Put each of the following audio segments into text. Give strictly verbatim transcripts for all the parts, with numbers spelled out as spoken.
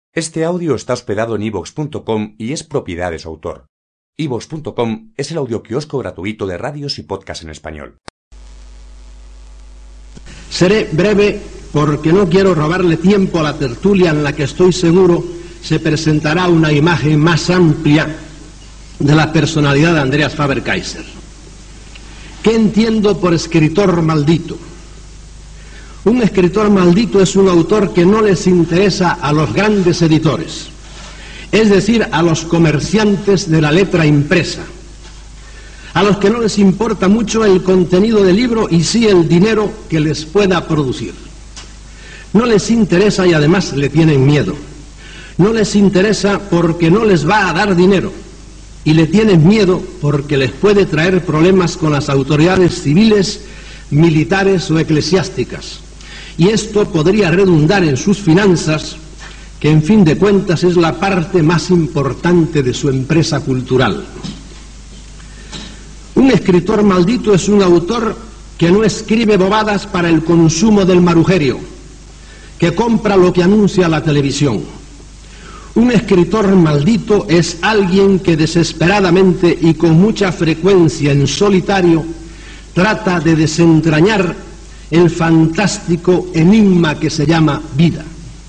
Este audio está hospedado en iVoox punto com y es propiedad de su autor. iVoox punto com es el audioquiosco gratuito de radios y podcasts en español. Seré breve porque no quiero robarle tiempo a la tertulia en la que estoy seguro se presentará una imagen más amplia de la personalidad de Andreas Faber-Kaiser. ¿Qué entiendo por escritor maldito? Un escritor maldito es un autor que no les interesa a los grandes editores, es decir, a los comerciantes de la letra impresa, a los que no les importa mucho el contenido del libro y sí el dinero que les pueda producir. No les interesa y además le tienen miedo. No les interesa porque no les va a dar dinero y le tienen miedo porque les puede traer problemas con las autoridades civiles, militares o eclesiásticas. Y esto podría redundar en sus finanzas, que en fin de cuentas es la parte más importante de su empresa cultural. Un escritor maldito es un autor que no escribe bobadas para el consumo del marujerio, que compra lo que anuncia la televisión. Un escritor maldito es alguien que desesperadamente y con mucha frecuencia en solitario trata de desentrañar el fantástico enigma que se llama vida.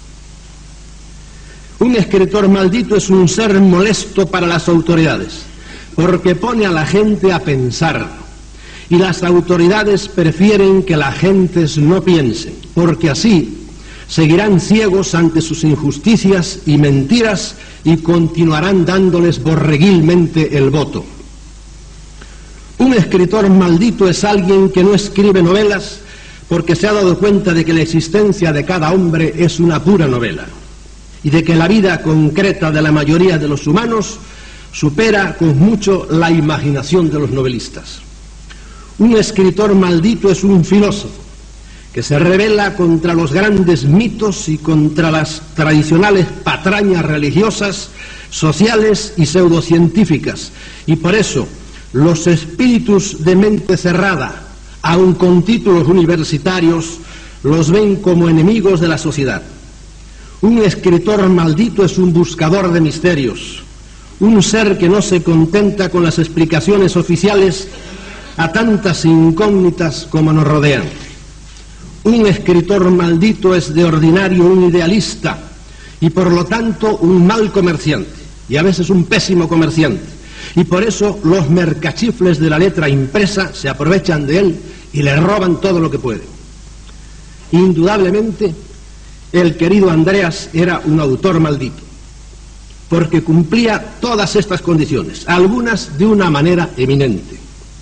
Un escritor maldito es un ser molesto para las autoridades, porque pone a la gente a pensar, y las autoridades prefieren que las gentes no piensen, porque así seguirán ciegos ante sus injusticias y mentiras y continuarán dándoles borreguilmente el voto. Un escritor maldito es alguien que no escribe novelas porque se ha dado cuenta de que la existencia de cada hombre es una pura novela y de que la vida concreta de la mayoría de los humanos supera con mucho la imaginación de los novelistas. Un escritor maldito es un filósofo que se rebela contra los grandes mitos y contra las tradicionales patrañas religiosas, sociales y pseudocientíficas, y por eso los espíritus de mente cerrada, aun con títulos universitarios, los ven como enemigos de la sociedad. Un escritor maldito es un buscador de misterios, un ser que no se contenta con las explicaciones oficiales a tantas incógnitas como nos rodean. Un escritor maldito es de ordinario un idealista y por lo tanto un mal comerciante, y a veces un pésimo comerciante. Y por eso los mercachifles de la letra impresa se aprovechan de él y le roban todo lo que pueden. Indudablemente, el querido Andreas era un autor maldito, porque cumplía todas estas condiciones, algunas de una manera eminente.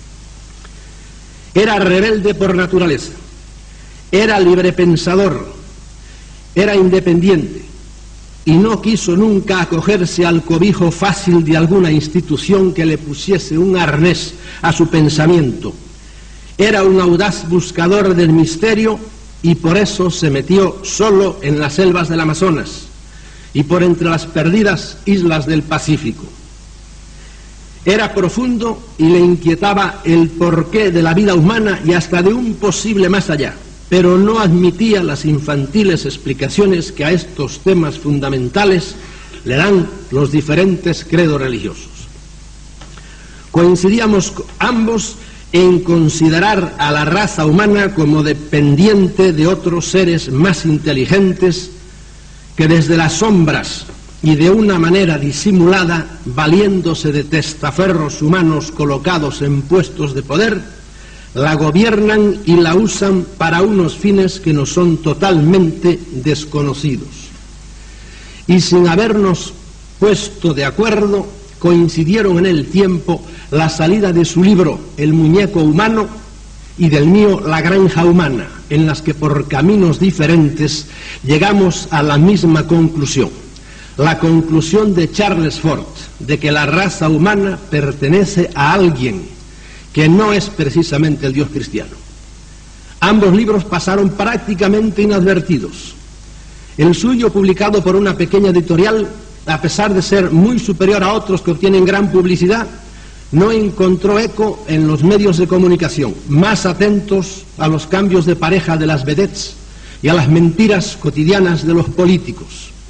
Era rebelde por naturaleza, era librepensador, era independiente, y no quiso nunca acogerse al cobijo fácil de alguna institución que le pusiese un arnés a su pensamiento. Era un audaz buscador del misterio y por eso se metió solo en las selvas del Amazonas y por entre las perdidas islas del Pacífico. Era profundo y le inquietaba el porqué de la vida humana y hasta de un posible más allá, pero no admitía las infantiles explicaciones que a estos temas fundamentales le dan los diferentes credos religiosos. Coincidíamos ambos en considerar a la raza humana como dependiente de otros seres más inteligentes que desde las sombras y de una manera disimulada, valiéndose de testaferros humanos colocados en puestos de poder, la gobiernan y la usan para unos fines que nos son totalmente desconocidos. Y sin habernos puesto de acuerdo, coincidieron en el tiempo la salida de su libro El muñeco humano y del mío La granja humana, en las que por caminos diferentes llegamos a la misma conclusión, la conclusión de Charles Fort, de que la raza humana pertenece a alguien que no es precisamente el Dios cristiano. Ambos libros pasaron prácticamente inadvertidos. El suyo, publicado por una pequeña editorial, a pesar de ser muy superior a otros que obtienen gran publicidad, no encontró eco en los medios de comunicación, más atentos a los cambios de pareja de las vedettes y a las mentiras cotidianas de los políticos.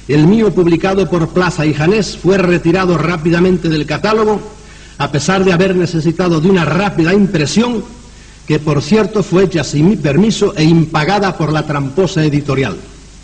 El mío, publicado por Plaza y Janés, fue retirado rápidamente del catálogo, a pesar de haber necesitado de una rápida impresión, que por cierto fue hecha sin mi permiso e impagada por la tramposa editorial.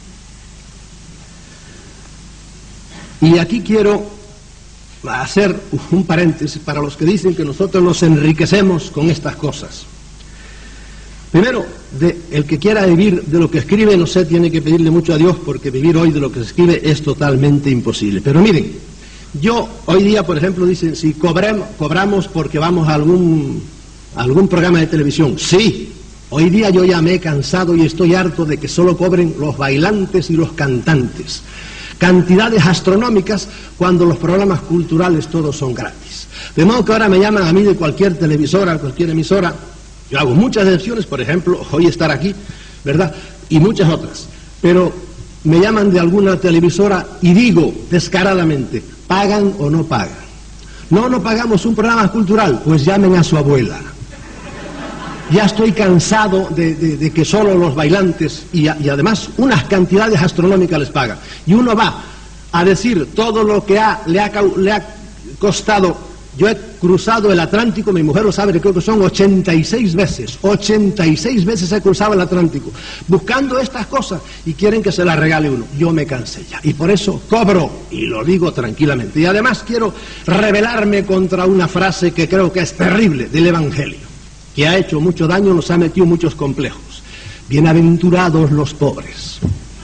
Y aquí quiero hacer un paréntesis para los que dicen que nosotros nos enriquecemos con estas cosas. Primero, de, el que quiera vivir de lo que escribe, no sé, tiene que pedirle mucho a Dios, porque vivir hoy de lo que se escribe es totalmente imposible. Pero miren, yo hoy día, por ejemplo, dicen, si cobremos, cobramos porque vamos a algún, a algún programa de televisión. Sí, hoy día yo ya me he cansado y estoy harto de que solo cobren los bailantes y los cantantes. Cantidades astronómicas cuando los programas culturales todos son gratis. De modo que ahora me llaman a mí de cualquier televisora, cualquier emisora. Yo hago muchas excepciones, por ejemplo, hoy estar aquí, ¿verdad? Y muchas otras. Pero me llaman de alguna televisora y digo descaradamente, ¿pagan o no pagan? No, no pagamos un programa cultural, pues llamen a su abuela. Ya estoy cansado de, de, de que solo los bailantes y, y además unas cantidades astronómicas les pagan. Y uno va a decir todo lo que ha, le, ha, le ha costado. Yo he cruzado el Atlántico, mi mujer lo sabe, creo que son ochenta y seis veces, ochenta y seis veces he cruzado el Atlántico, buscando estas cosas, y quieren que se las regale uno. Yo me cansé ya, y por eso cobro, y lo digo tranquilamente. Y además quiero rebelarme contra una frase que creo que es terrible del Evangelio, que ha hecho mucho daño, nos ha metido muchos complejos. Bienaventurados los pobres.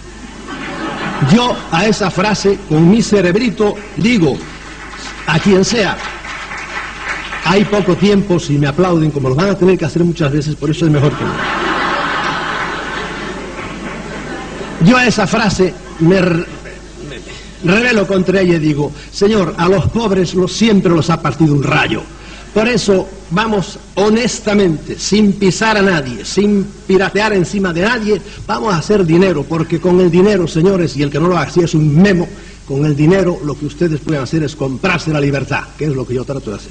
Yo a esa frase, con mi cerebrito, digo, a quien sea, hay poco tiempo, si me aplauden, como lo van a tener que hacer muchas veces, por eso es mejor que no. Yo a esa frase me, re, me rebelo contra ella y digo, Señor, a los pobres los, siempre los ha partido un rayo. Por eso vamos honestamente, sin pisar a nadie, sin piratear encima de nadie, vamos a hacer dinero, porque con el dinero, señores, y el que no lo haga así es un memo, con el dinero lo que ustedes pueden hacer es comprarse la libertad, que es lo que yo trato de hacer.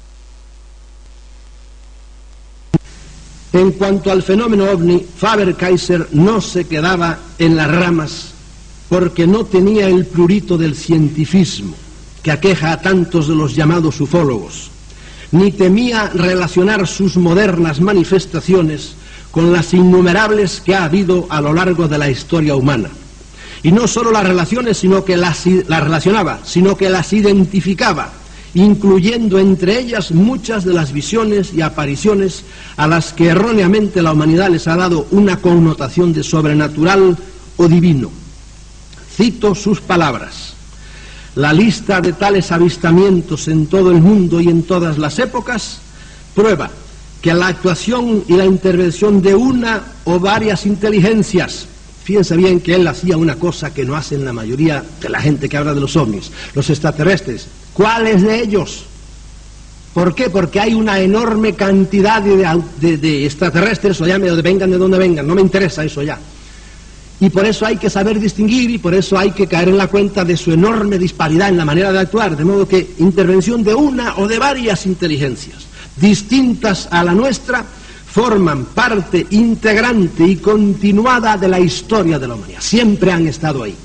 En cuanto al fenómeno ovni, Faber-Kaiser no se quedaba en las ramas porque no tenía el prurito del cientifismo que aqueja a tantos de los llamados ufólogos, ni temía relacionar sus modernas manifestaciones con las innumerables que ha habido a lo largo de la historia humana. Y no solo las relaciones, sino que las, las relacionaba, sino que las identificaba, incluyendo entre ellas muchas de las visiones y apariciones a las que erróneamente la humanidad les ha dado una connotación de sobrenatural o divino. Cito sus palabras: la lista de tales avistamientos en todo el mundo y en todas las épocas prueba que la actuación y la intervención de una o varias inteligencias, fíjense bien que él hacía una cosa que no hacen la mayoría de la gente que habla de los ovnis, los extraterrestres. ¿Cuáles de ellos? ¿Por qué? Porque hay una enorme cantidad de, de, de extraterrestres, o llame, de vengan de donde vengan, no me interesa eso ya. Y por eso hay que saber distinguir, y por eso hay que caer en la cuenta de su enorme disparidad en la manera de actuar, de modo que intervención de una o de varias inteligencias distintas a la nuestra forman parte integrante y continuada de la historia de la humanidad. Siempre han estado ahí.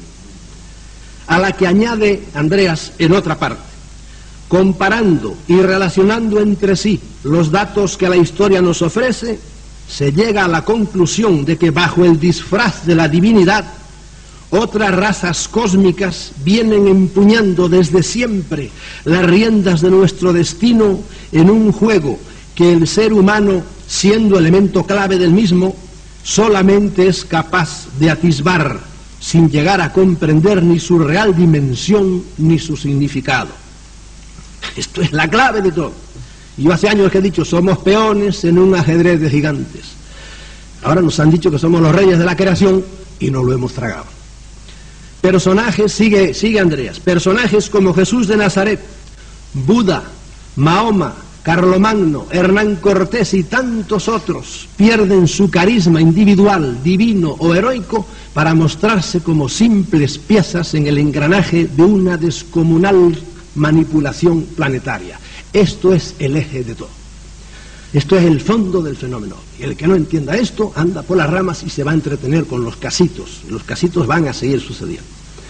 A la que añade Andreas en otra parte: comparando y relacionando entre sí los datos que la historia nos ofrece, se llega a la conclusión de que bajo el disfraz de la divinidad, otras razas cósmicas vienen empuñando desde siempre las riendas de nuestro destino en un juego que el ser humano, siendo elemento clave del mismo, solamente es capaz de atisbar, sin llegar a comprender ni su real dimensión ni su significado. Esto es la clave de todo. Yo hace años que he dicho, somos peones en un ajedrez de gigantes. Ahora nos han dicho que somos los reyes de la creación y no lo hemos tragado. Personajes, sigue, sigue Andreas, personajes como Jesús de Nazaret, Buda, Mahoma, Carlomagno, Hernán Cortés y tantos otros pierden su carisma individual, divino o heroico para mostrarse como simples piezas en el engranaje de una descomunal manipulación planetaria. Esto es el eje de todo. Esto es el fondo del fenómeno. Y el que no entienda esto anda por las ramas y se va a entretener con los casitos. Los casitos van a seguir sucediendo.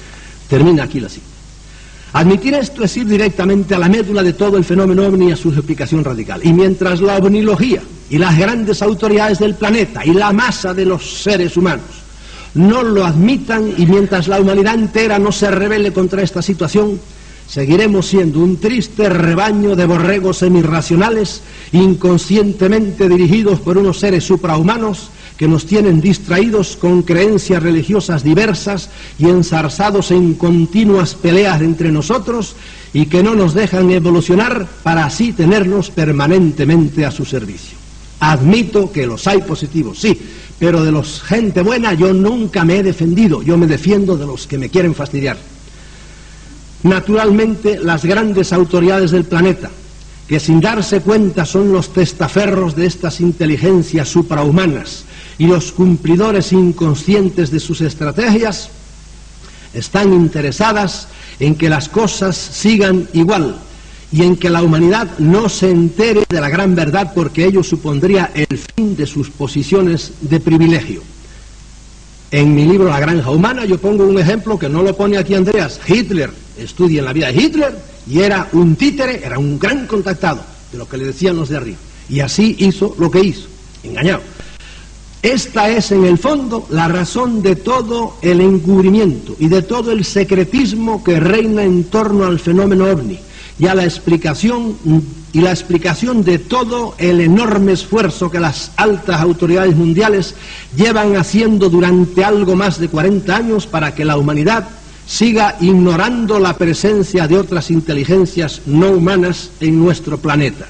Termina aquí la cita. Admitir esto es ir directamente a la médula de todo el fenómeno ovni y a su explicación radical. Y mientras la ovnilogía y las grandes autoridades del planeta y la masa de los seres humanos no lo admitan, y mientras la humanidad entera no se rebele contra esta situación, seguiremos siendo un triste rebaño de borregos semirracionales, inconscientemente dirigidos por unos seres suprahumanos que nos tienen distraídos con creencias religiosas diversas y enzarzados en continuas peleas entre nosotros, y que no nos dejan evolucionar para así tenernos permanentemente a su servicio. Admito que los hay positivos, sí, pero de los gente buena yo nunca me he defendido, yo me defiendo de los que me quieren fastidiar. Naturalmente, las grandes autoridades del planeta, que sin darse cuenta son los testaferros de estas inteligencias suprahumanas y los cumplidores inconscientes de sus estrategias, están interesadas en que las cosas sigan igual y en que la humanidad no se entere de la gran verdad, porque ello supondría el fin de sus posiciones de privilegio. En mi libro La Granja Humana yo pongo un ejemplo que no lo pone aquí Andreas. Hitler, estudien la vida de Hitler, y era un títere, era un gran contactado de lo que le decían los de arriba, y así hizo lo que hizo, engañado. Esta es en el fondo la razón de todo el encubrimiento y de todo el secretismo que reina en torno al fenómeno ovni, y a la explicación y la explicación de todo el enorme esfuerzo que las altas autoridades mundiales llevan haciendo durante algo más de cuarenta años para que la humanidad siga ignorando la presencia de otras inteligencias no humanas en nuestro planeta.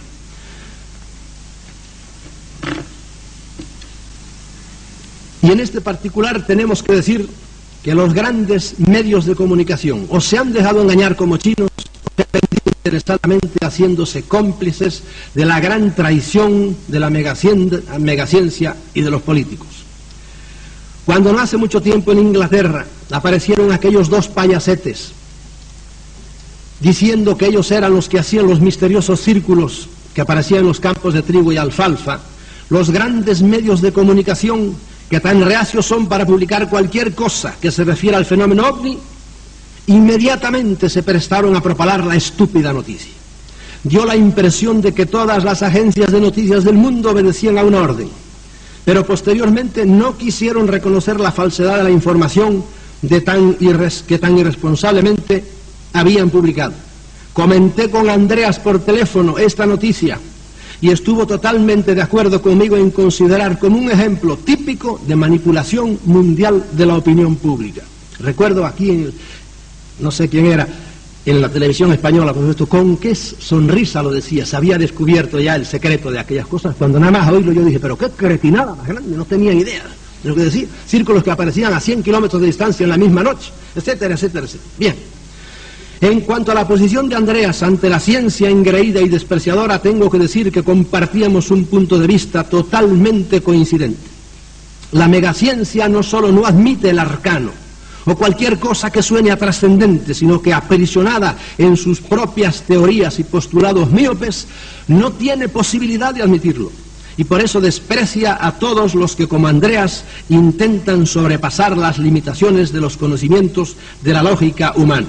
Y en este particular tenemos que decir que los grandes medios de comunicación o se han dejado engañar como chinos, o se han vendido interesadamente haciéndose cómplices de la gran traición de la megaciencia y de los políticos. Cuando no hace mucho tiempo en Inglaterra aparecieron aquellos dos payasetes diciendo que ellos eran los que hacían los misteriosos círculos que aparecían en los campos de trigo y alfalfa, los grandes medios de comunicación, que tan reacios son para publicar cualquier cosa que se refiera al fenómeno ovni, inmediatamente se prestaron a propalar la estúpida noticia. Dio la impresión de que todas las agencias de noticias del mundo obedecían a una orden, pero posteriormente no quisieron reconocer la falsedad de la información de tan irres que tan irresponsablemente habían publicado. Comenté con Andreas por teléfono esta noticia y estuvo totalmente de acuerdo conmigo en considerar como un ejemplo típico de manipulación mundial de la opinión pública. Recuerdo aquí, en el, no sé quién era, en la televisión española, por supuesto, con qué sonrisa lo decía, se había descubierto ya el secreto de aquellas cosas, cuando nada más oírlo yo dije, pero qué cretinada más grande, no tenía idea de lo que decía. Círculos que aparecían a cien kilómetros de distancia en la misma noche, etcétera, etcétera, etcétera. Bien. En cuanto a la posición de Andreas ante la ciencia engreída y despreciadora, tengo que decir que compartíamos un punto de vista totalmente coincidente. La megaciencia no solo no admite el arcano o cualquier cosa que suene a trascendente, sino que aprisionada en sus propias teorías y postulados míopes, no tiene posibilidad de admitirlo. Y por eso desprecia a todos los que, como Andreas, intentan sobrepasar las limitaciones de los conocimientos de la lógica humana.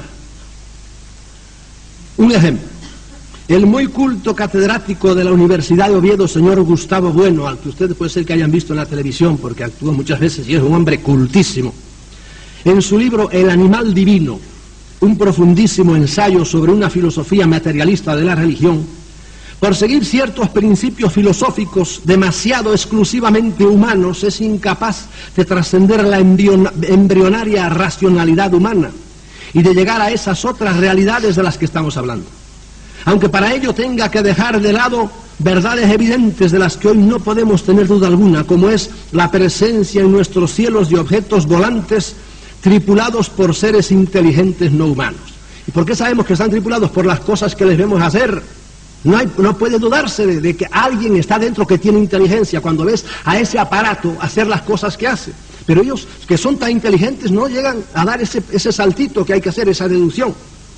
Un ejemplo, el muy culto catedrático de la Universidad de Oviedo, señor Gustavo Bueno, al que ustedes puede ser que hayan visto en la televisión porque actúa muchas veces y es un hombre cultísimo, en su libro El animal divino, un profundísimo ensayo sobre una filosofía materialista de la religión, por seguir ciertos principios filosóficos demasiado exclusivamente humanos, es incapaz de trascender la embrionaria racionalidad humana y de llegar a esas otras realidades de las que estamos hablando. Aunque para ello tenga que dejar de lado verdades evidentes de las que hoy no podemos tener duda alguna, como es la presencia en nuestros cielos de objetos volantes tripulados por seres inteligentes no humanos. ¿Y por qué sabemos que están tripulados? Por las cosas que les vemos hacer. No, hay, no puede dudarse de, de que alguien está dentro que tiene inteligencia cuando ves a ese aparato hacer las cosas que hace. Pero ellos, que son tan inteligentes, no llegan a dar ese, ese saltito que hay que hacer, esa deducción.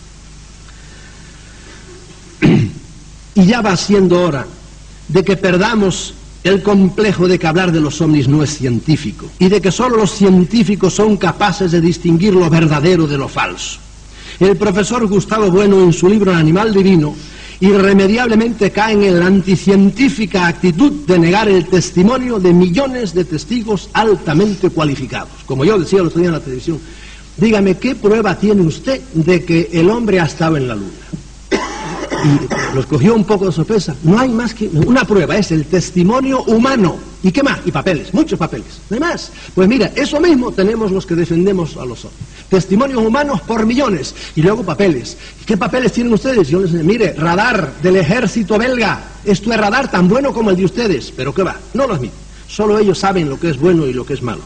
Y ya va siendo hora de que perdamos el complejo de que hablar de los ovnis no es científico, y de que solo los científicos son capaces de distinguir lo verdadero de lo falso. El profesor Gustavo Bueno, en su libro El animal divino, irremediablemente cae en la anticientífica actitud de negar el testimonio de millones de testigos altamente cualificados. Como yo decía el otro día en la televisión, dígame, ¿qué prueba tiene usted de que el hombre ha estado en la luna? Y los cogió un poco de sorpresa. No hay más que una prueba, es el testimonio humano. ¿Y qué más? Y papeles, muchos papeles. No hay más. Pues mira, eso mismo tenemos los que defendemos a los hombres. Testimonios humanos por millones. Y luego papeles. ¿Y qué papeles tienen ustedes? Yo les digo, mire, radar del ejército belga. Esto es radar tan bueno como el de ustedes. Pero ¿qué va? No los mismos. Solo ellos saben lo que es bueno y lo que es malo.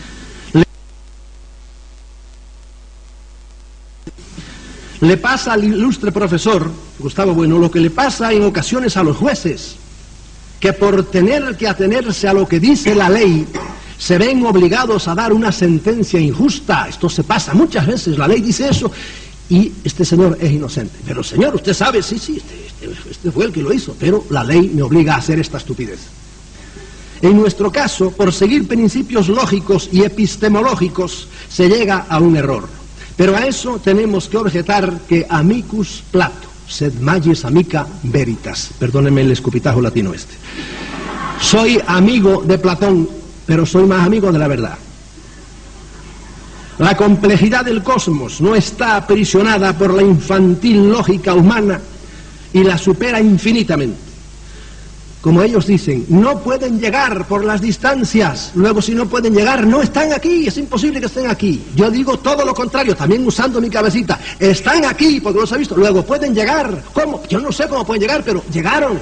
Le pasa al ilustre profesor Gustavo Bueno lo que le pasa en ocasiones a los jueces, que por tener que atenerse a lo que dice la ley, se ven obligados a dar una sentencia injusta. Esto se pasa muchas veces, la ley dice eso, y este señor es inocente. Pero señor, usted sabe, sí, sí, este, este, este fue el que lo hizo, pero la ley me obliga a hacer esta estupidez. En nuestro caso, por seguir principios lógicos y epistemológicos, se llega a un error. Pero a eso tenemos que objetar que amicus Plato, sed magis amica veritas. Perdónenme el escupitajo latino este. Soy amigo de Platón, pero soy más amigo de la verdad. La complejidad del cosmos no está aprisionada por la infantil lógica humana y la supera infinitamente. Como ellos dicen, no pueden llegar por las distancias. Luego, si no pueden llegar, no están aquí. Es imposible que estén aquí. Yo digo todo lo contrario, también usando mi cabecita. Están aquí, porque los he visto. Luego, pueden llegar. ¿Cómo? Yo no sé cómo pueden llegar, pero llegaron.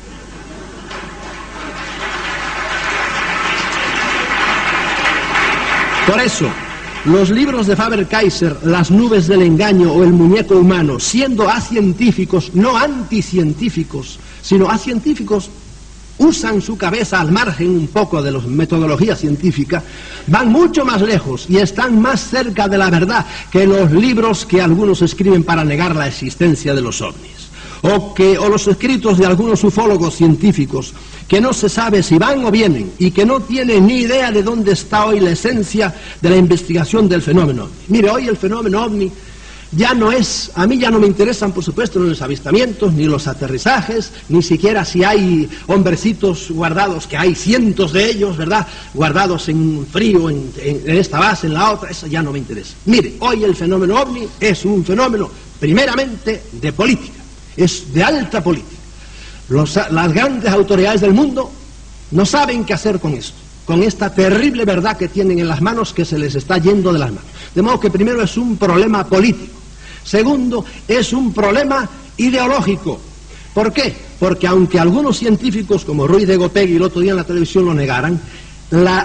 Por eso, los libros de Faber-Kaiser, Las nubes del engaño o El muñeco humano, siendo acientíficos, no anticientíficos, sino acientíficos, usan su cabeza al margen un poco de la metodología científica, van mucho más lejos y están más cerca de la verdad que los libros que algunos escriben para negar la existencia de los ovnis, o, que, o los escritos de algunos ufólogos científicos, que no se sabe si van o vienen y que no tienen ni idea de dónde está hoy la esencia de la investigación del fenómeno. Mire, hoy el fenómeno ovni ya no es, a mí ya no me interesan, por supuesto, ni los avistamientos, ni los aterrizajes, ni siquiera si hay hombrecitos guardados, que hay cientos de ellos, ¿verdad?, guardados en frío, en, en, en esta base, en la otra, eso ya no me interesa. Mire, hoy el fenómeno ovni es un fenómeno, primeramente, de política, es de alta política. Los, las grandes autoridades del mundo no saben qué hacer con esto, con esta terrible verdad que tienen en las manos, que se les está yendo de las manos. De modo que primero es un problema político. Segundo, es un problema ideológico. ¿Por qué? Porque aunque algunos científicos como Ruiz de Gotegui el otro día en la televisión lo negaran, la,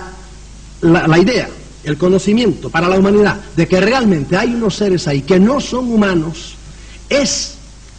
la, la idea, el conocimiento para la humanidad de que realmente hay unos seres ahí que no son humanos es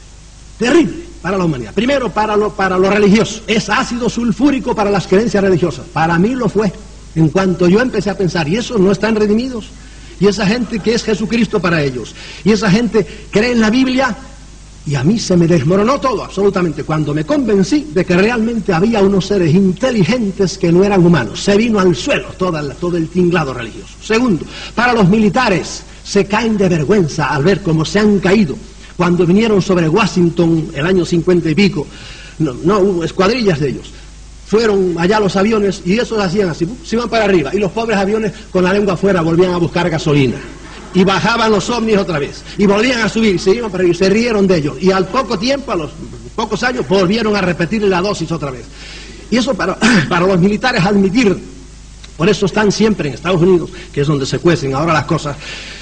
terrible para la humanidad. Primero, para lo, para lo religioso. Es ácido sulfúrico para las creencias religiosas. Para mí lo fue. En cuanto yo empecé a pensar, ¿y esos no están redimidos? Y esa gente que es Jesucristo para ellos, y esa gente cree en la Biblia, y a mí se me desmoronó todo, absolutamente, cuando me convencí de que realmente había unos seres inteligentes que no eran humanos. Se vino al suelo toda la, todo el tinglado religioso. Segundo, para los militares, se caen de vergüenza al ver cómo se han caído cuando vinieron sobre Washington el año cincuenta y pico. No, no hubo escuadrillas de ellos. Fueron allá los aviones y esos hacían así, se iban para arriba, y los pobres aviones con la lengua afuera volvían a buscar gasolina, y bajaban los ovnis otra vez, y volvían a subir, se iban para arriba, y se rieron de ellos, y al poco tiempo, a los pocos años, volvieron a repetir la dosis otra vez. Y eso para, para los militares admitir, por eso están siempre en Estados Unidos, que es donde se cuecen ahora las cosas,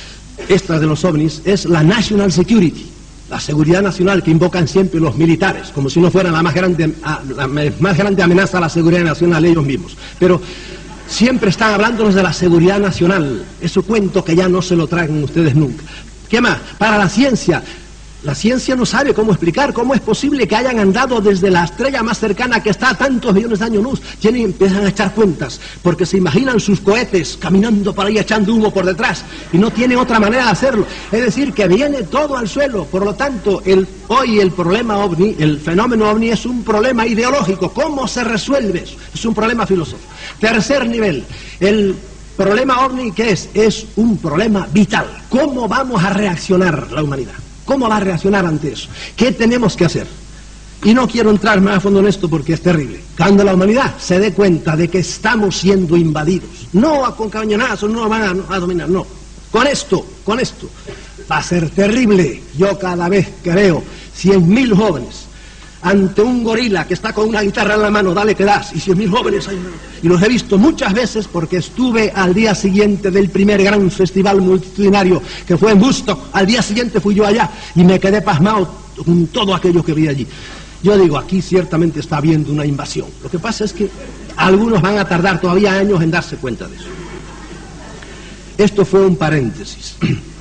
estas de los ovnis, es la National Security, la seguridad nacional que invocan siempre los militares, como si no fueran la más grande, la más grande amenaza a la seguridad nacional ellos mismos. Pero siempre están hablándonos de la seguridad nacional, ese cuento que ya no se lo traen ustedes nunca. ¿Qué más? Para la ciencia. La ciencia no sabe cómo explicar cómo es posible que hayan andado desde la estrella más cercana que está a tantos millones de años luz. Tienen, empiezan a echar cuentas, porque se imaginan sus cohetes caminando por ahí echando humo por detrás, y no tienen otra manera de hacerlo. Es decir, que viene todo al suelo. Por lo tanto, el, hoy el problema ovni, el fenómeno ovni es un problema ideológico. ¿Cómo se resuelve eso? Es un problema filosófico. Tercer nivel, el problema ovni, ¿qué es? Es un problema vital. ¿Cómo vamos a reaccionar la humanidad? ¿Cómo va a reaccionar ante eso? ¿Qué tenemos que hacer? Y no quiero entrar más a fondo en esto porque es terrible. Cuando la humanidad se dé cuenta de que estamos siendo invadidos, no a con cañonazos, no van a, a dominar, no. Con esto, con esto, va a ser terrible. Yo cada vez que veo cien mil jóvenes ante un gorila que está con una guitarra en la mano, dale que das, y cien mil jóvenes ahí, y los he visto muchas veces porque estuve al día siguiente del primer gran festival multitudinario que fue en Woodstock. Al día siguiente fui yo allá y me quedé pasmado con todo aquello que vi allí. Yo digo, aquí ciertamente está habiendo una invasión. Lo que pasa es que algunos van a tardar todavía años en darse cuenta de eso. Esto fue un paréntesis.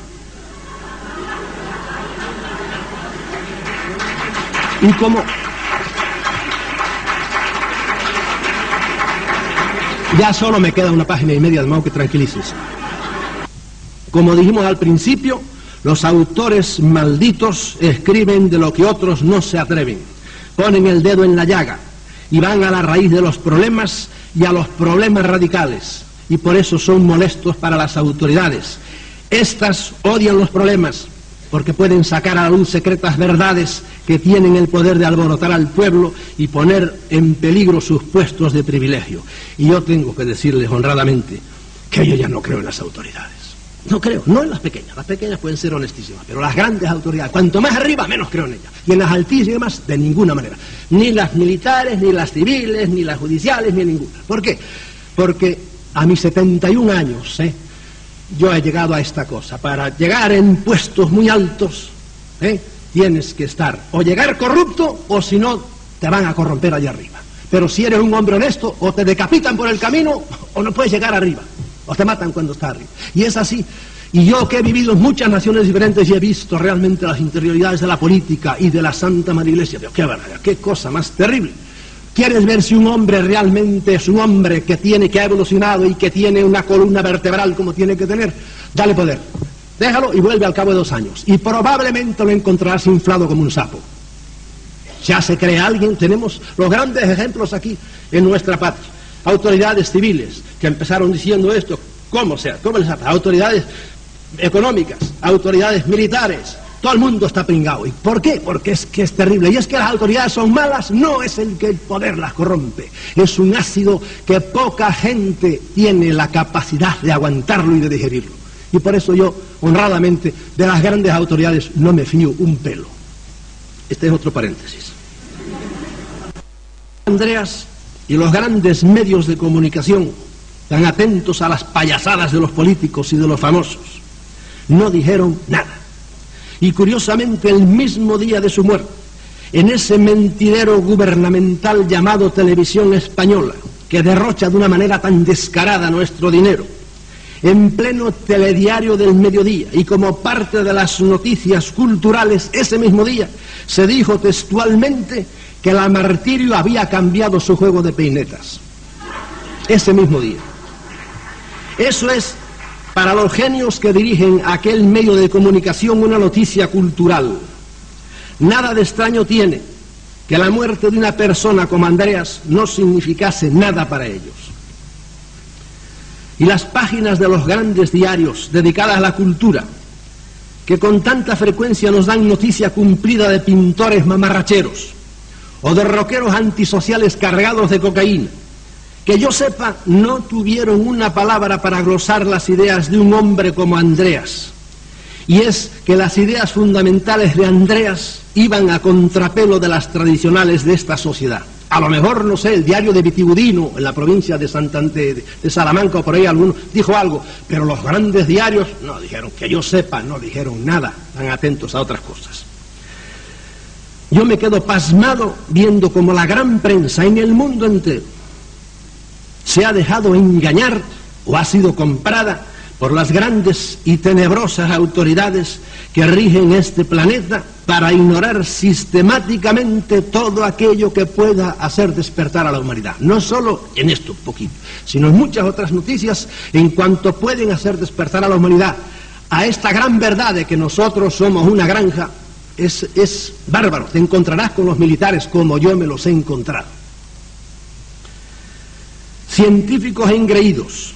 Y como ya solo me queda una página y media, de modo que tranquilícense. Como dijimos al principio, los autores malditos escriben de lo que otros no se atreven. Ponen el dedo en la llaga y van a la raíz de los problemas y a los problemas radicales. Y por eso son molestos para las autoridades. Estas odian los problemas porque pueden sacar a la luz secretas verdades que tienen el poder de alborotar al pueblo y poner en peligro sus puestos de privilegio. Y yo tengo que decirles honradamente que yo ya no creo en las autoridades. No creo, no en las pequeñas. Las pequeñas pueden ser honestísimas, pero las grandes autoridades, cuanto más arriba, menos creo en ellas. Y en las altísimas, de ninguna manera. Ni las militares, ni las civiles, ni las judiciales, ni ninguna. ¿Por qué? Porque a mis setenta y un años, ¿eh? yo he llegado a esta cosa. Para llegar en puestos muy altos, ¿eh? tienes que estar o llegar corrupto, o si no, te van a corromper allá arriba. Pero si eres un hombre honesto, o te decapitan por el camino, o no puedes llegar arriba, o te matan cuando estás arriba. Y es así. Y yo, que he vivido en muchas naciones diferentes y he visto realmente las interioridades de la política y de la Santa Madre Iglesia, digo, qué barbaridad, qué cosa más terrible. ¿Quieres ver si un hombre realmente es un hombre que tiene, que ha evolucionado y que tiene una columna vertebral como tiene que tener? Dale poder. Déjalo y vuelve al cabo de dos años. Y probablemente lo encontrarás inflado como un sapo. Ya se cree alguien. Tenemos los grandes ejemplos aquí en nuestra patria. Autoridades civiles que empezaron diciendo esto, ¿cómo sea? ¿Cómo les hace? Autoridades económicas, autoridades militares. Todo el mundo está pringado. ¿Y por qué? Porque es que es terrible. Y es que las autoridades son malas, no es el que el poder las corrompe. Es un ácido que poca gente tiene la capacidad de aguantarlo y de digerirlo. Y por eso yo, honradamente, de las grandes autoridades no me fío un pelo. Este es otro paréntesis. Andreas y los grandes medios de comunicación, tan atentos a las payasadas de los políticos y de los famosos, no dijeron nada. Y curiosamente, el mismo día de su muerte, en ese mentidero gubernamental llamado Televisión Española, que derrocha de una manera tan descarada nuestro dinero, en pleno telediario del mediodía y como parte de las noticias culturales, ese mismo día se dijo textualmente que la Martirio había cambiado su juego de peinetas. Ese mismo día. Eso es, para los genios que dirigen aquel medio de comunicación, una noticia cultural. Nada de extraño tiene que la muerte de una persona como Andreas no significase nada para ellos. Y las páginas de los grandes diarios dedicadas a la cultura, que con tanta frecuencia nos dan noticia cumplida de pintores mamarracheros o de rockeros antisociales cargados de cocaína, que yo sepa, no tuvieron una palabra para glosar las ideas de un hombre como Andreas. Y es que las ideas fundamentales de Andreas iban a contrapelo de las tradicionales de esta sociedad. A lo mejor, no sé, el diario de Vitigudino, en la provincia de, Santander, de, de Salamanca o por ahí alguno, dijo algo, pero los grandes diarios no dijeron, que yo sepa, no dijeron nada, están atentos a otras cosas. Yo me quedo pasmado viendo cómo la gran prensa en el mundo entero se ha dejado engañar o ha sido comprada por las grandes y tenebrosas autoridades que rigen este planeta para ignorar sistemáticamente todo aquello que pueda hacer despertar a la humanidad. No solo en esto, poquito, sino en muchas otras noticias en cuanto pueden hacer despertar a la humanidad a esta gran verdad de que nosotros somos una granja. Es, es bárbaro. Te encontrarás con los militares como yo me los he encontrado. Científicos engreídos,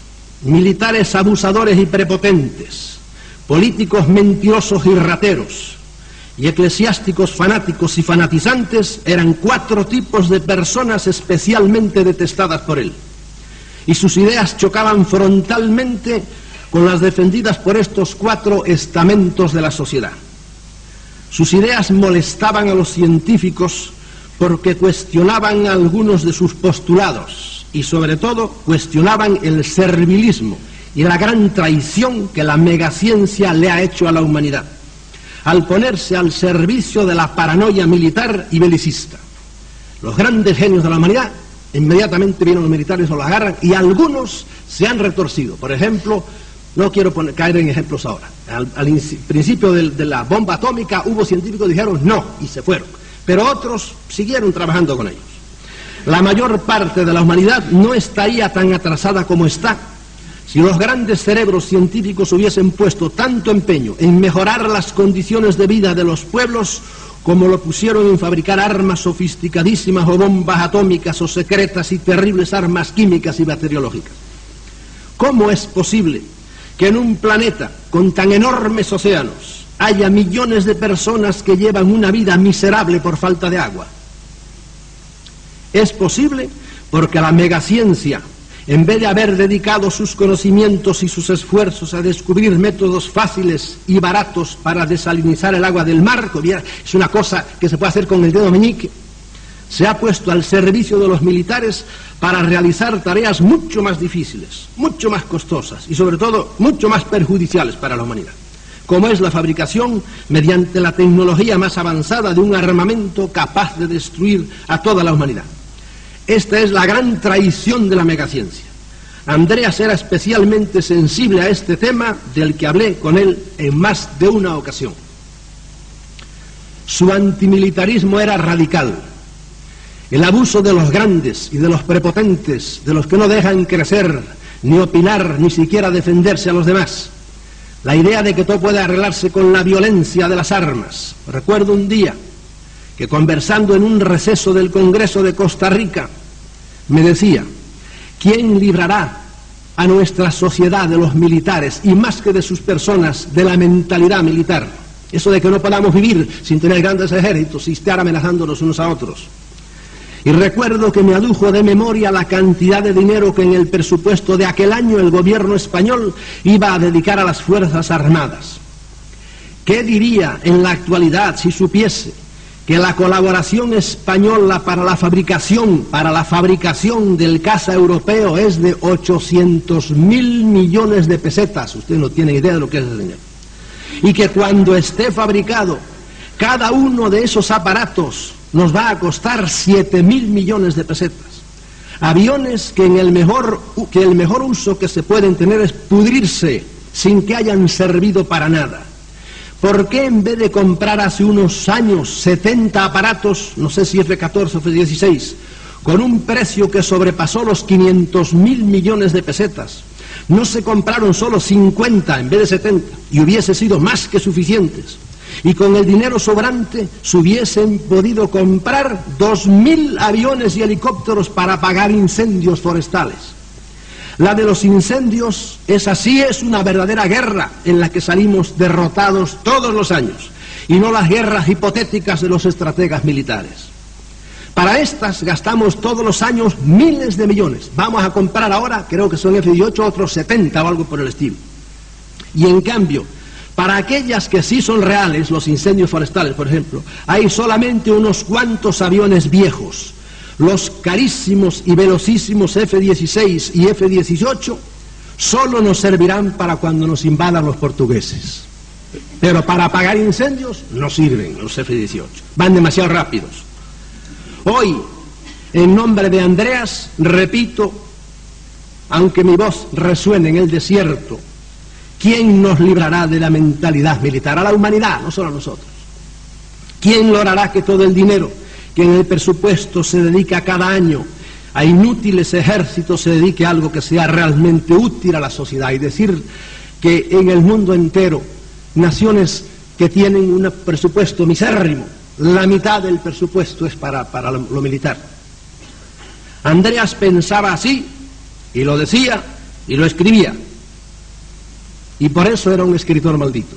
militares abusadores y prepotentes, políticos mentirosos y rateros, y eclesiásticos fanáticos y fanatizantes eran cuatro tipos de personas especialmente detestadas por él. Y sus ideas chocaban frontalmente con las defendidas por estos cuatro estamentos de la sociedad. Sus ideas molestaban a los científicos porque cuestionaban algunos de sus postulados y sobre todo cuestionaban el servilismo y la gran traición que la megaciencia le ha hecho a la humanidad, al ponerse al servicio de la paranoia militar y belicista. Los grandes genios de la humanidad, inmediatamente vienen los militares o los agarran, y algunos se han retorcido. Por ejemplo, no quiero poner, caer en ejemplos ahora. Al, al principio de, de la bomba atómica hubo científicos que dijeron no y se fueron, pero otros siguieron trabajando con ellos. La mayor parte de la humanidad no estaría tan atrasada como está si los grandes cerebros científicos hubiesen puesto tanto empeño en mejorar las condiciones de vida de los pueblos como lo pusieron en fabricar armas sofisticadísimas o bombas atómicas o secretas y terribles armas químicas y bacteriológicas. ¿Cómo es posible que en un planeta con tan enormes océanos haya millones de personas que llevan una vida miserable por falta de agua? Es posible porque la megaciencia, en vez de haber dedicado sus conocimientos y sus esfuerzos a descubrir métodos fáciles y baratos para desalinizar el agua del mar, que es una cosa que se puede hacer con el dedo meñique, se ha puesto al servicio de los militares para realizar tareas mucho más difíciles, mucho más costosas y sobre todo mucho más perjudiciales para la humanidad, como es la fabricación mediante la tecnología más avanzada de un armamento capaz de destruir a toda la humanidad. Esta es la gran traición de la megaciencia. Andreas era especialmente sensible a este tema, del que hablé con él en más de una ocasión. Su antimilitarismo era radical. El abuso de los grandes y de los prepotentes, de los que no dejan crecer, ni opinar, ni siquiera defenderse a los demás. La idea de que todo puede arreglarse con la violencia de las armas. Recuerdo un día que, conversando en un receso del Congreso de Costa Rica, me decía: ¿quién librará a nuestra sociedad de los militares, y más que de sus personas, de la mentalidad militar? Eso de que no podamos vivir sin tener grandes ejércitos y estar amenazándonos unos a otros. Y recuerdo que me adujo de memoria la cantidad de dinero que en el presupuesto de aquel año el gobierno español iba a dedicar a las Fuerzas Armadas. ¿Qué diría en la actualidad si supiese que la colaboración española para la fabricación, para la fabricación del caza europeo es de ochocientos mil millones de pesetas? Usted no tiene idea de lo que es ese dinero. Y que cuando esté fabricado, cada uno de esos aparatos nos va a costar siete mil millones de pesetas. Aviones que en el mejor, que el mejor uso que se pueden tener es pudrirse sin que hayan servido para nada. ¿Por qué en vez de comprar hace unos años setenta aparatos, no sé si F catorce o F dieciséis, con un precio que sobrepasó los quinientos mil millones de pesetas, no se compraron solo cincuenta en vez de setenta, y hubiese sido más que suficientes? Y con el dinero sobrante se hubiesen podido comprar dos mil aviones y helicópteros para apagar incendios forestales. La de los incendios, esa sí es una verdadera guerra en la que salimos derrotados todos los años, y no las guerras hipotéticas de los estrategas militares. Para estas gastamos todos los años miles de millones. Vamos a comprar ahora, creo que son F dieciocho, otros setenta o algo por el estilo. Y en cambio, para aquellas que sí son reales, los incendios forestales, por ejemplo, hay solamente unos cuantos aviones viejos. Los carísimos y velocísimos F dieciséis y F dieciocho solo nos servirán para cuando nos invadan los portugueses. Pero para apagar incendios no sirven los F dieciocho. Van demasiado rápidos. Hoy, en nombre de Andreas, repito, aunque mi voz resuene en el desierto, ¿quién nos librará de la mentalidad militar? A la humanidad, no solo a nosotros. ¿Quién logrará que todo el dinero que en el presupuesto se dedica cada año a inútiles ejércitos se dedique a algo que sea realmente útil a la sociedad? Y decir que en el mundo entero, naciones que tienen un presupuesto misérrimo, la mitad del presupuesto es para, para lo, lo militar. Andreas pensaba así, y lo decía, y lo escribía. Y por eso era un escritor maldito.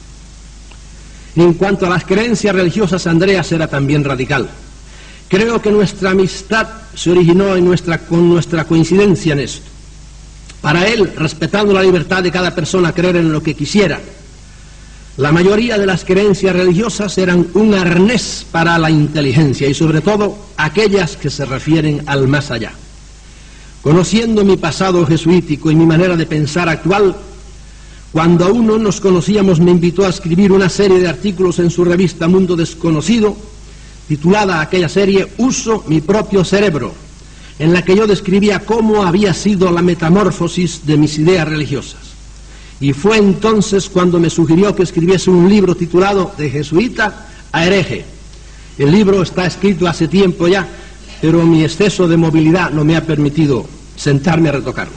En cuanto a las creencias religiosas, Andreas era también radical. Creo que nuestra amistad se originó en nuestra, con nuestra coincidencia en esto. Para él, respetando la libertad de cada persona a creer en lo que quisiera, la mayoría de las creencias religiosas eran un arnés para la inteligencia y sobre todo aquellas que se refieren al más allá. Conociendo mi pasado jesuítico y mi manera de pensar actual, cuando aún no nos conocíamos me invitó a escribir una serie de artículos en su revista Mundo Desconocido, titulada aquella serie Uso mi propio cerebro, en la que yo describía cómo había sido la metamorfosis de mis ideas religiosas. Y fue entonces cuando me sugirió que escribiese un libro titulado De jesuita a hereje. El libro está escrito hace tiempo ya, pero mi exceso de movilidad no me ha permitido sentarme a retocarlo.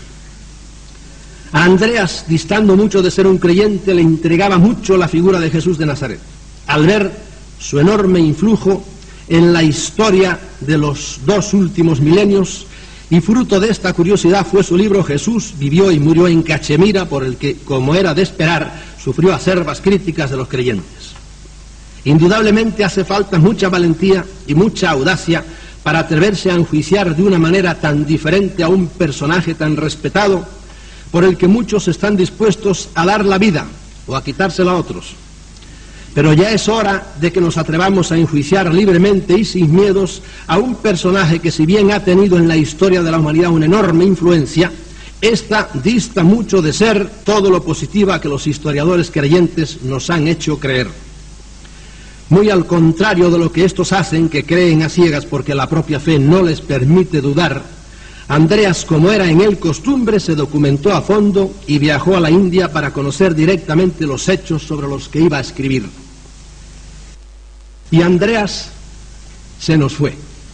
A Andreas, distando mucho de ser un creyente, le intrigaba mucho la figura de Jesús de Nazaret, al ver su enorme influjo en la historia de los dos últimos milenios, y fruto de esta curiosidad fue su libro Jesús vivió y murió en Cachemira, por el que, como era de esperar, sufrió acerbas críticas de los creyentes. Indudablemente hace falta mucha valentía y mucha audacia para atreverse a enjuiciar de una manera tan diferente a un personaje tan respetado, por el que muchos están dispuestos a dar la vida o a quitársela a otros. Pero ya es hora de que nos atrevamos a enjuiciar libremente y sin miedos a un personaje que, si bien ha tenido en la historia de la humanidad una enorme influencia, esta dista mucho de ser todo lo positiva que los historiadores creyentes nos han hecho creer. Muy al contrario de lo que estos hacen, que creen a ciegas porque la propia fe no les permite dudar, Andreas, como era en él costumbre, se documentó a fondo y viajó a la India para conocer directamente los hechos sobre los que iba a escribir. Y Andreas se nos fue.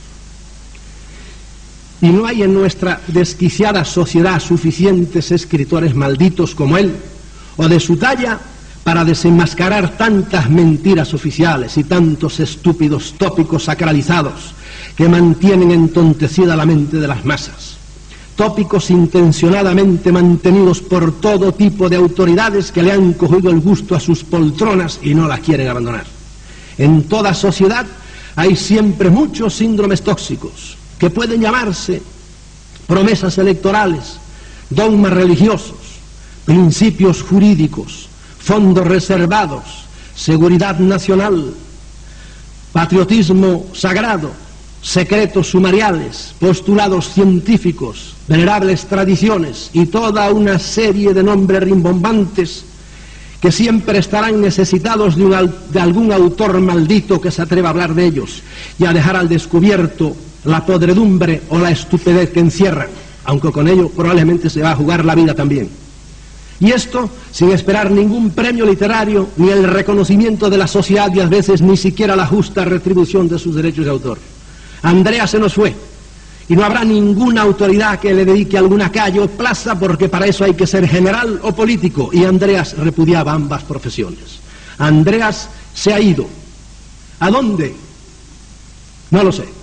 Y no hay en nuestra desquiciada sociedad suficientes escritores malditos como él, o de su talla, para desenmascarar tantas mentiras oficiales y tantos estúpidos tópicos sacralizados que mantienen entontecida la mente de las masas. Tópicos intencionadamente mantenidos por todo tipo de autoridades que le han cogido el gusto a sus poltronas y no las quieren abandonar. En toda sociedad hay siempre muchos síndromes tóxicos, que pueden llamarse promesas electorales, dogmas religiosos, principios jurídicos, fondos reservados, seguridad nacional, patriotismo sagrado, secretos sumariales, postulados científicos, venerables tradiciones y toda una serie de nombres rimbombantes que siempre estarán necesitados de, un, de algún autor maldito que se atreva a hablar de ellos y a dejar al descubierto la podredumbre o la estupidez que encierran, aunque con ello probablemente se va a jugar la vida también. Y esto sin esperar ningún premio literario, ni el reconocimiento de la sociedad y a veces ni siquiera la justa retribución de sus derechos de autor. Andreas se nos fue, y no habrá ninguna autoridad que le dedique alguna calle o plaza, porque para eso hay que ser general o político, y Andreas repudiaba ambas profesiones. Andreas se ha ido. ¿A dónde? No lo sé.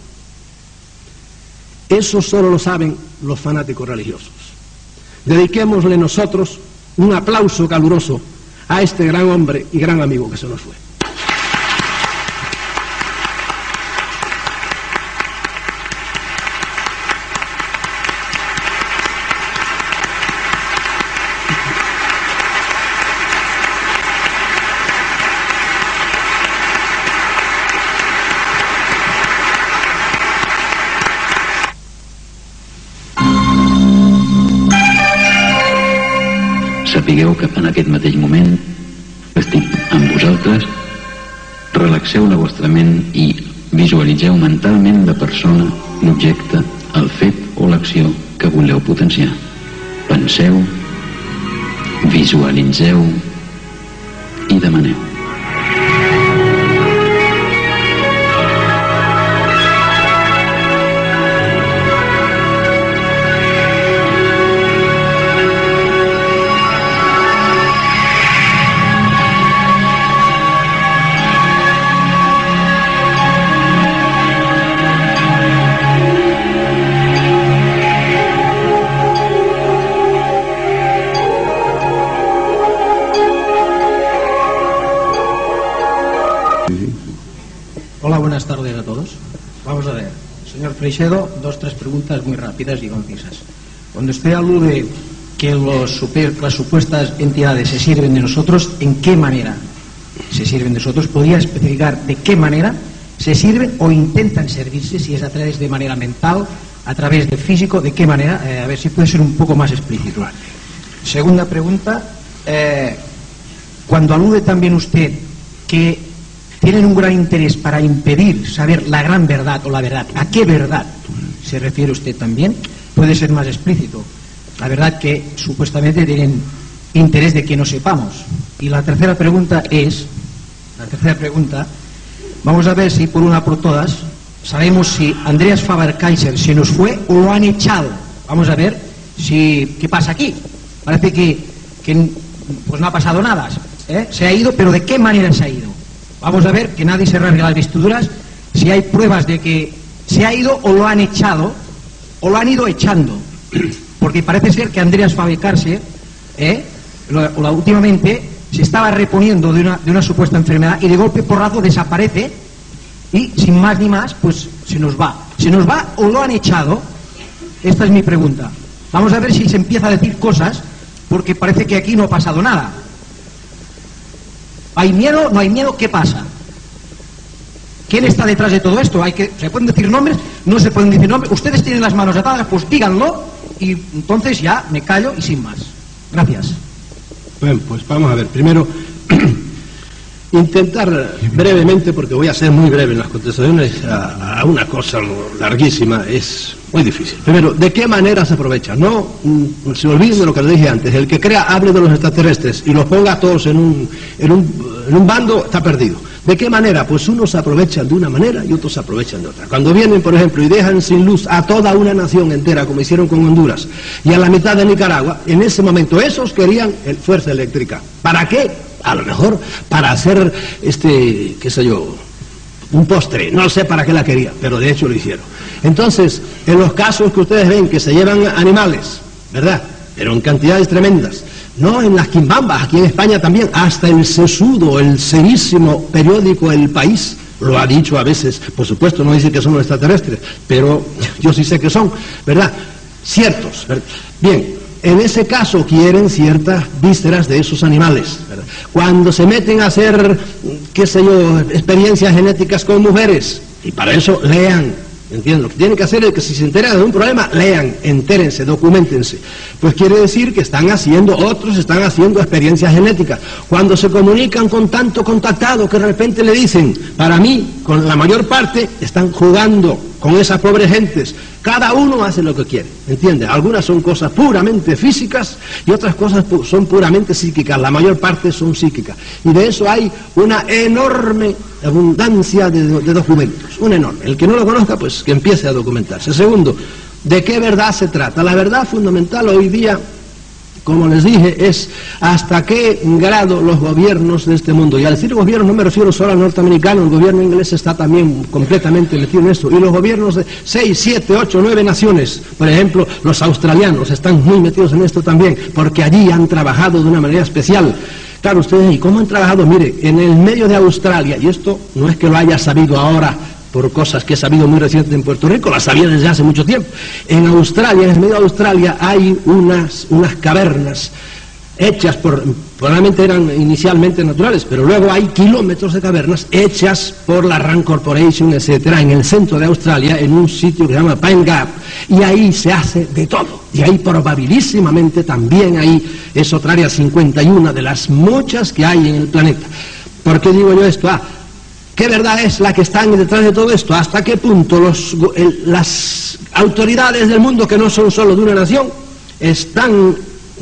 Eso solo lo saben los fanáticos religiosos. Dediquémosle nosotros un aplauso caluroso a este gran hombre y gran amigo que se nos fue. Sapigueu que en aquest mateix moment estic amb vosaltres, relaxeu la vostra ment i visualitzeu mentalment la persona, l'objecte, el fet o l'acció que voleu potenciar. Penseu, visualitzeu i demaneu. Hola, buenas tardes a todos. Vamos a ver, señor Freixedo, dos, tres preguntas muy rápidas y concisas. Cuando usted alude que los super, las supuestas entidades se sirven de nosotros, ¿en qué manera se sirven de nosotros? ¿Podría especificar de qué manera se sirven o intentan servirse? Si es a través de manera mental, a través de físico, ¿de qué manera? Eh, a ver si puede ser un poco más explícito. Segunda pregunta, eh, cuando alude también usted que tienen un gran interés para impedir saber la gran verdad o la verdad, ¿a qué verdad se refiere usted también? Puede ser más explícito. La verdad que supuestamente tienen interés de que no sepamos. Y la tercera pregunta es, la tercera pregunta, vamos a ver si por una por todas sabemos si Andreas Faber-Kaiser se nos fue o lo han echado. Vamos a ver si qué pasa aquí. Parece que, que pues no ha pasado nada, ¿eh? Se ha ido, pero ¿de qué manera se ha ido? Vamos a ver, que nadie se rasgue las vestiduras, si hay pruebas de que se ha ido o lo han echado o lo han ido echando, porque parece ser que Andreas Faber-Kaiser ¿eh? lo, lo, últimamente se estaba reponiendo de una, de una supuesta enfermedad y de golpe porrazo desaparece y sin más ni más pues se nos va. ¿Se nos va o lo han echado? Esta es mi pregunta. Vamos a ver si se empieza a decir cosas, porque parece que aquí no ha pasado nada. ¿Hay miedo? ¿No hay miedo? ¿Qué pasa? ¿Quién está detrás de todo esto? Hay que, ¿se pueden decir nombres? No se pueden decir nombres. Ustedes tienen las manos atadas, pues díganlo y entonces ya me callo y sin más. Gracias. Bueno, pues vamos a ver. Primero, intentar brevemente, porque voy a ser muy breve en las contestaciones a, a una cosa larguísima, es muy difícil. Primero, ¿de qué manera se aprovecha? No mm, se olviden de lo que les dije antes. El que crea, hable de los extraterrestres y los ponga a todos en un, en un, en un bando, está perdido. ¿De qué manera? Pues unos se aprovechan de una manera y otros se aprovechan de otra. Cuando vienen, por ejemplo, y dejan sin luz a toda una nación entera, como hicieron con Honduras, y a la mitad de Nicaragua, en ese momento esos querían el fuerza eléctrica. ¿Para qué? A lo mejor para hacer, este, qué sé yo, un postre. No sé para qué la quería, pero de hecho lo hicieron. Entonces, en los casos que ustedes ven que se llevan animales, ¿verdad?, pero en cantidades tremendas, no en las quimbambas, aquí en España también, hasta el sesudo, el serísimo periódico El País, lo ha dicho a veces, por supuesto no dice que son extraterrestres, pero yo sí sé que son, ¿verdad?, ciertos, ¿verdad? Bien, en ese caso quieren ciertas vísceras de esos animales, ¿verdad? Cuando se meten a hacer, qué sé yo, experiencias genéticas con mujeres, y para eso lean, ¿entienden? Lo que tienen que hacer es que si se enteran de un problema, lean, entérense, documentense. Pues quiere decir que están haciendo, otros están haciendo experiencias genéticas. Cuando se comunican con tanto contactado que de repente le dicen, para mí, con la mayor parte, están jugando con esas pobres gentes. Cada uno hace lo que quiere, ¿entiende? Algunas son cosas puramente físicas y otras cosas pu son puramente psíquicas. La mayor parte son psíquicas. Y de eso hay una enorme abundancia de, de documentos, una enorme. El que no lo conozca, pues que empiece a documentarse. Segundo, ¿de qué verdad se trata? La verdad fundamental hoy día, como les dije, es hasta qué grado los gobiernos de este mundo, y al decir gobierno no me refiero solo al norteamericano, el gobierno inglés está también completamente metido en esto, y los gobiernos de seis, siete, ocho, nueve naciones, por ejemplo, los australianos están muy metidos en esto también, porque allí han trabajado de una manera especial. Claro, ustedes, ¿y cómo han trabajado? Mire, en el medio de Australia, y esto no es que lo haya sabido ahora, por cosas que he sabido muy reciente en Puerto Rico, las sabía desde hace mucho tiempo. En Australia, en el medio de Australia, hay unas, unas cavernas hechas por, probablemente eran inicialmente naturales, pero luego hay kilómetros de cavernas hechas por la Rand Corporation, etcétera, en el centro de Australia, en un sitio que se llama Pine Gap, y ahí se hace de todo, y ahí probabilísimamente también ahí es otra área cincuenta y una de las muchas que hay en el planeta. ¿Por qué digo yo esto? Ah, ¿qué verdad es la que están detrás de todo esto? ¿Hasta qué punto los, el, las autoridades del mundo, que no son solo de una nación, están,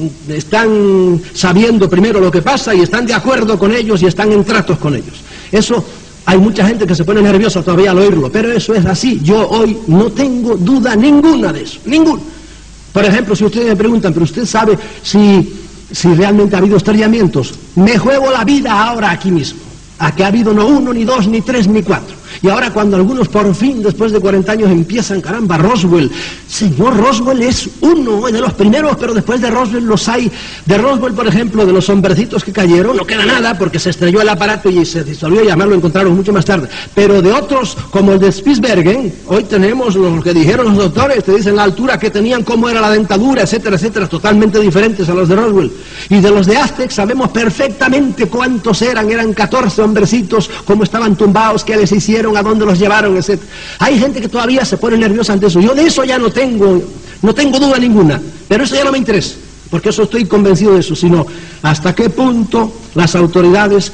están sabiendo primero lo que pasa y están de acuerdo con ellos y están en tratos con ellos? Eso, hay mucha gente que se pone nerviosa todavía al oírlo, pero eso es así. Yo hoy no tengo duda ninguna de eso, ninguna. Por ejemplo, si ustedes me preguntan, ¿pero usted sabe si, si realmente ha habido estrellamientos? Me juego la vida ahora aquí mismo a que ha habido no uno, ni dos, ni tres, ni cuatro. Y ahora cuando algunos por fin, después de cuarenta años, empiezan, caramba, Roswell. Señor, Roswell es uno de los primeros, pero después de Roswell los hay. De Roswell, por ejemplo, de los hombrecitos que cayeron, no queda nada porque se estrelló el aparato y se disolvió y además lo encontraron mucho más tarde. Pero de otros, como el de Spitsbergen, hoy tenemos lo que dijeron los doctores, te dicen la altura que tenían, cómo era la dentadura, etcétera, etcétera, totalmente diferentes a los de Roswell. Y de los de Aztec sabemos perfectamente cuántos eran, eran catorce hombrecitos, cómo estaban tumbados, qué les hicieron, a dónde los llevaron, etcétera. Hay gente que todavía se pone nerviosa ante eso. Yo de eso ya no tengo, no tengo duda ninguna, pero eso ya no me interesa, porque eso estoy convencido de eso, sino hasta qué punto las autoridades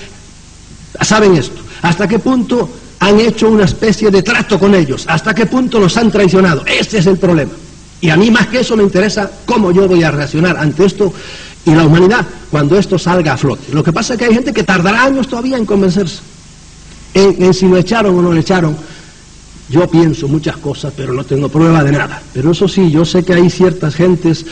saben esto, hasta qué punto han hecho una especie de trato con ellos, hasta qué punto los han traicionado. Este es el problema. Y a mí más que eso me interesa cómo yo voy a reaccionar ante esto y la humanidad cuando esto salga a flote. Lo que pasa es que hay gente que tardará años todavía en convencerse, en, en si lo echaron o no lo echaron. Yo pienso muchas cosas, pero no tengo prueba de nada. Pero eso sí, yo sé que hay ciertas gentes,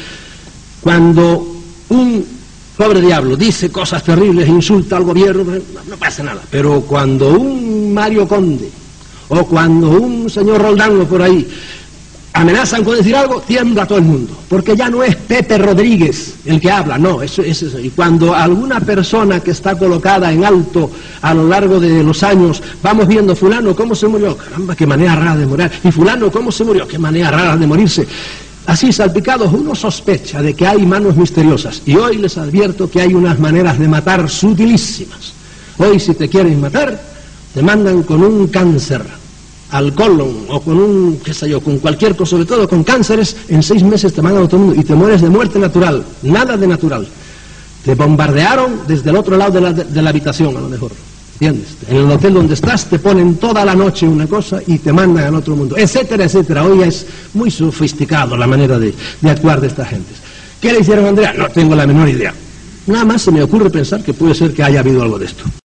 cuando un pobre diablo dice cosas terribles, insulta al gobierno, no, no pasa nada. Pero cuando un Mario Conde o cuando un señor Roldán o por ahí amenazan con decir algo, tiembla todo el mundo, porque ya no es Pepe Rodríguez el que habla, no, eso es eso. Y cuando alguna persona que está colocada en alto a lo largo de los años, vamos viendo fulano cómo se murió, caramba, qué manera rara de morir, y fulano cómo se murió, qué manera rara de morirse, así salpicados, uno sospecha de que hay manos misteriosas, y hoy les advierto que hay unas maneras de matar sutilísimas. Hoy si te quieren matar, te mandan con un cáncer al colon o con un, qué sé yo, con cualquier cosa, sobre todo con cánceres, en seis meses te mandan a todo el mundo y te mueres de muerte natural, nada de natural. Te bombardearon desde el otro lado de la, de, de la habitación, a lo mejor, ¿entiendes? En el hotel donde estás te ponen toda la noche una cosa y te mandan al otro mundo, etcétera, etcétera. Hoy es muy sofisticado la manera de, de actuar de estas gentes. ¿Qué le hicieron a Andrea? No tengo la menor idea. Nada más se me ocurre pensar que puede ser que haya habido algo de esto.